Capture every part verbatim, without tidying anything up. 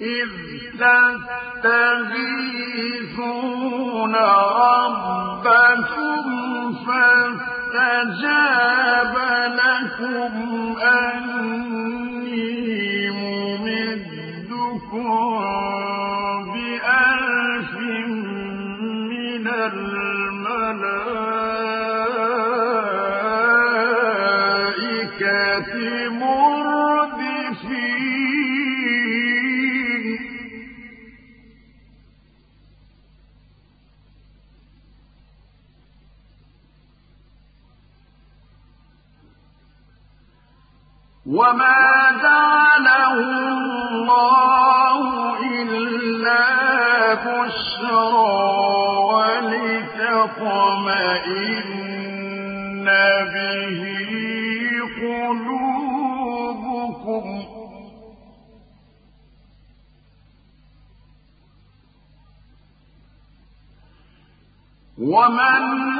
إذ تستغيثون ربكم فاستجاب لكم أني ممدكم بألف من الملائكة مردفين وما جعله الله إلا بشرى ولتطمئن به قلوبكم وما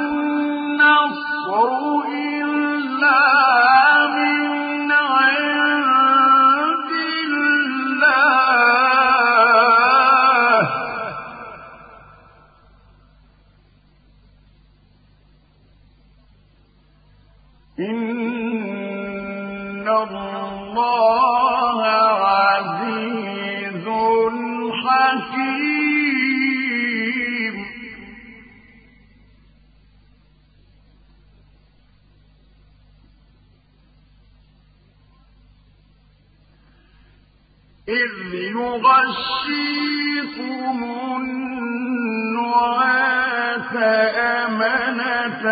النصر إلا من عند الله إن الله عزيز حكيم إذ يغشيكم النعاس أمنة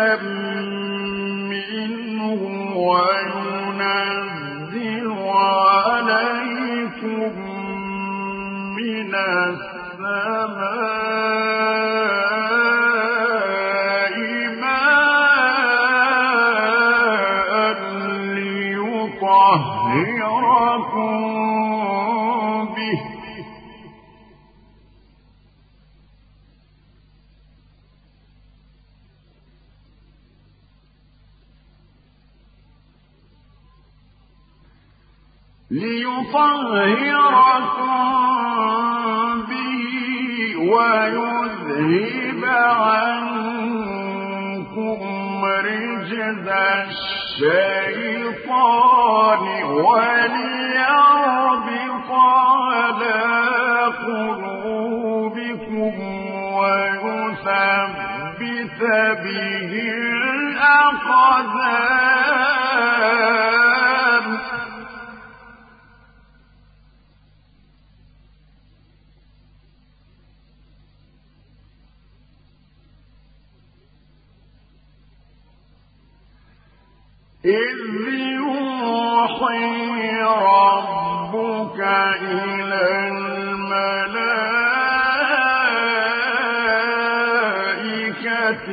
منه وينزل عليكم من السماء ماء ليطهركم به ليطهركم به ويذهب عنكم رجز الشيطان وليربط على قلوبكم ويثبت به الأقدام إذ يوحي ربك إلى الملائكة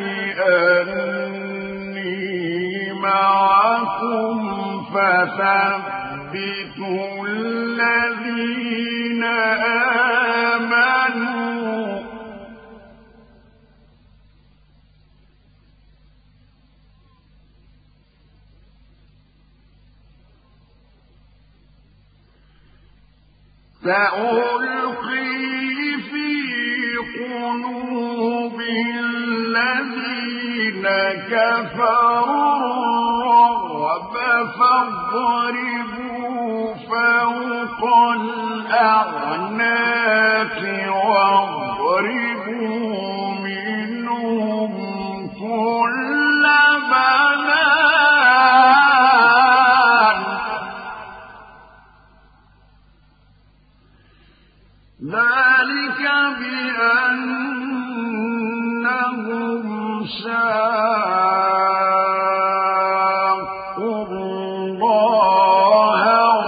أني معكم فثبتوا الذين آمنوا سألقي في قلوب الذين كفروا الرعب فاضربوا فوق الأعناق واضربوا منهم كل بنان ذلك بأنهم شاقوا الله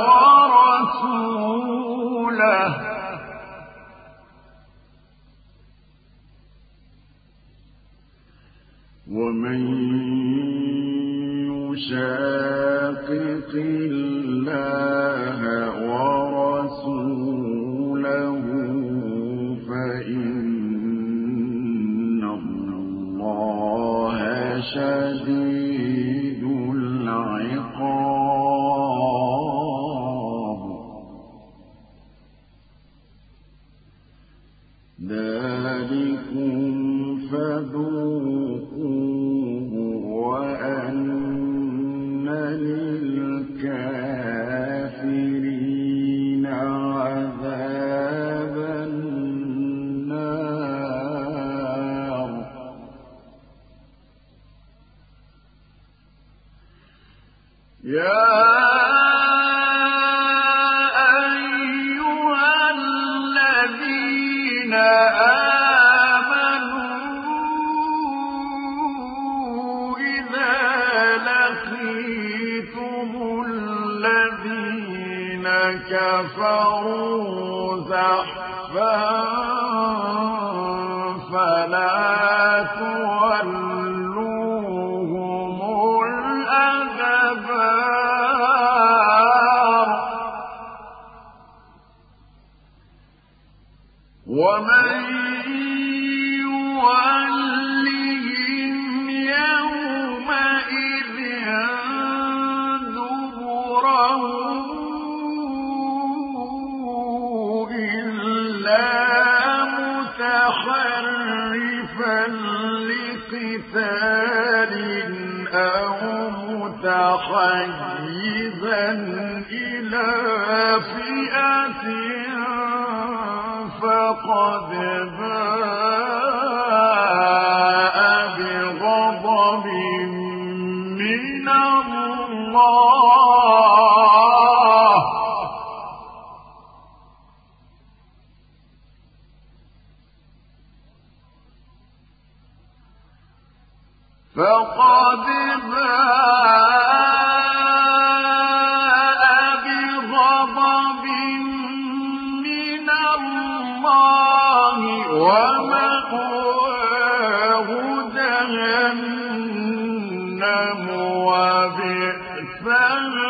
ورسوله ومن يشاقق الله ورسوله فإن الله شديد العقاب ذلكم فذوقوه وأن للكافرين عذاب النار يا كفروا زحفا فلا تولوهم الأدبار ومن يولهم يومئذ دبره لقتال أو متحيزا إلى فئة فقد باء بغضب من الله فقد باء بغضب من الله ومأواه جهنم وبئس